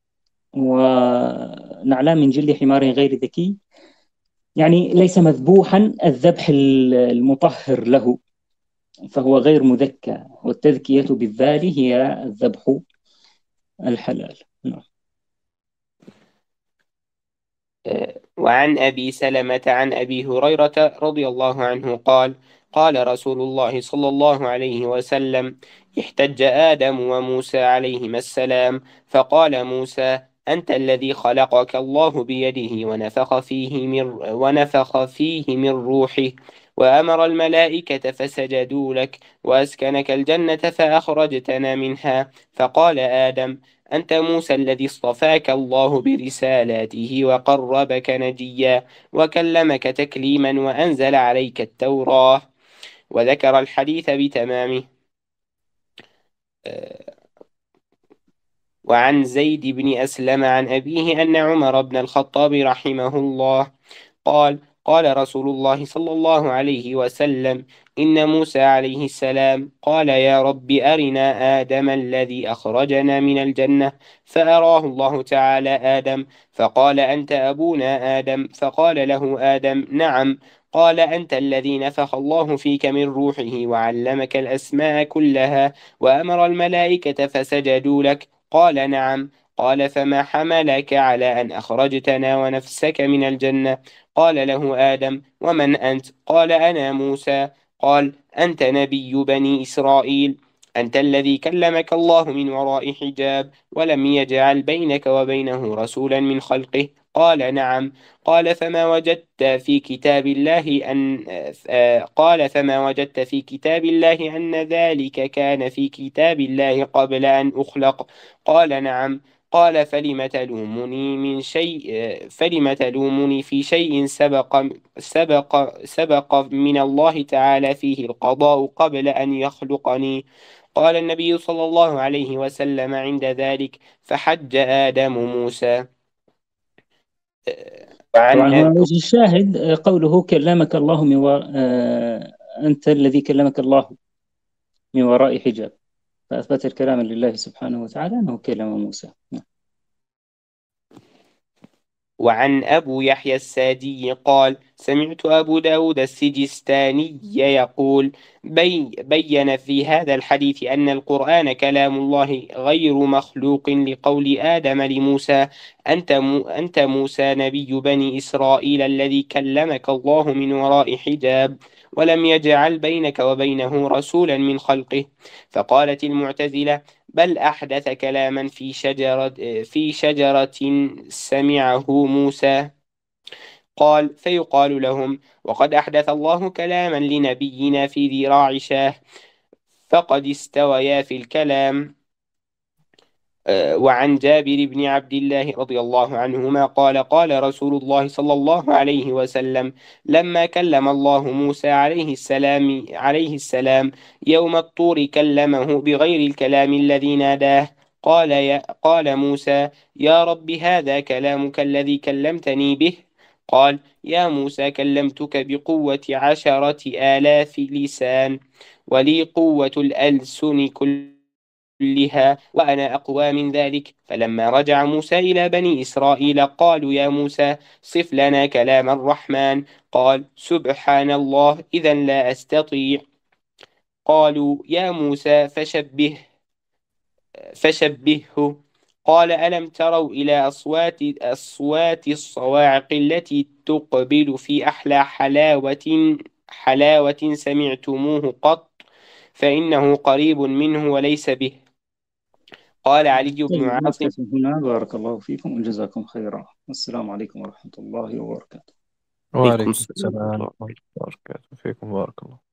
ونعلان من جلد حمار غير ذكي، يعني ليس مذبوحا الذبح المطهر له، فهو غير مذكى، والتذكية بالذال هي الذبح الحلال. نعم. وعن أبي سلمة عن أبي هريرة رضي الله عنه قال: قال رسول الله صلى الله عليه وسلم: احتج آدم وموسى عليهما السلام، فقال موسى: أنت الذي خلقك الله بيده ونفخ فيه من ونفخ فيه من روحه، وأمر الملائكة فسجدوا لك، وأسكنك الجنة فأخرجتنا منها. فقال آدم: أنت موسى الذي اصطفاك الله برسالاته وقربك نجيا وكلمك تكليما وأنزل عليك التوراة. وذكر الحديث بتمامه. وعن زيد بن أسلم عن أبيه أن عمر بن الخطاب رحمه الله قال: قال رسول الله صلى الله عليه وسلم: إن موسى عليه السلام قال: يا رب أرنا آدم الذي أخرجنا من الجنة، فأراه الله تعالى آدم، فقال: أنت أبونا آدم؟ فقال له آدم: نعم. قال: أنت الذي نفخ الله فيك من روحه وعلمك الأسماء كلها وأمر الملائكة فسجدوا لك؟ قال: نعم. قال: فما حملك على أن أخرجتنا ونفسك من الجنة؟ قال له آدم: ومن أنت؟ قال: أنا موسى. قال: أنت نبي بني إسرائيل، أنت الذي كلمك الله من وراء حجاب ولم يجعل بينك وبينه رسولا من خلقه؟ قال نعم. قال فما وجدت في كتاب الله أن آه، قال فما وجدت في كتاب الله أن ذلك كان في كتاب الله قبل أن أخلق؟ قال نعم. قال فلم تلومني من شيء فلم تلومني في شيء سبق سبق سبق من الله تعالى فيه القضاء قبل أن يخلقني؟ قال النبي صلى الله عليه وسلم عند ذلك فحج آدم موسى. طبعا وعن هو وجه الشاهد آه، قوله كلمك الله من وراء آه، أنت الذي كلمك الله من وراء حجاب، فأثبت الكلام لله سبحانه وتعالى أنه كلم موسى. نعم. وعن أبو يحيى السادي قال سمعت أبو داود السجستاني يقول بي بين في هذا الحديث أن القرآن كلام الله غير مخلوق لقول آدم لموسى أنت, مو أنت موسى نبي بني إسرائيل الذي كلمك الله من وراء حجاب ولم يجعل بينك وبينه رسولا من خلقه. فقالت المعتزلة بل أحدث كلاما في شجرة, في شجرة سمعه موسى. قال فيقال لهم وقد أحدث الله كلاما لنبينا في ذراع شاه فقد استويا في الكلام. وعن جابر بن عبد الله رضي الله عنهما قال قال رسول الله صلى الله عليه وسلم لما كلم الله موسى عليه السلام عليه السلام يوم الطور كلمه بغير الكلام الذي ناداه. قال يا قال موسى يا رب هذا كلامك الذي كلمتني به؟ قال يا موسى كلمتك بقوة عشرة آلاف لسان ولي قوة الألسن كل كلها وأنا أقوى من ذلك. فلما رجع موسى إلى بني إسرائيل قالوا يا موسى صف لنا كلام الرحمن. قال سبحان الله إذا لا أستطيع. قالوا يا موسى فشبه فشبهه. قال ألم تروا إلى أصوات أصوات الصواعق التي تقبل في أحلى حلاوة حلاوة سمعتموه قط؟ فإنه قريب منه وليس به. قال علي بن طيب عاصم نكتفي هنا، بارك الله فيكم وجزاكم خيرا، والسلام عليكم ورحمة الله وبركاته. عليكم وعليكم السلام ورحمة السلام. الله. ورحمة الله وبركاته. فيكم بارك الله.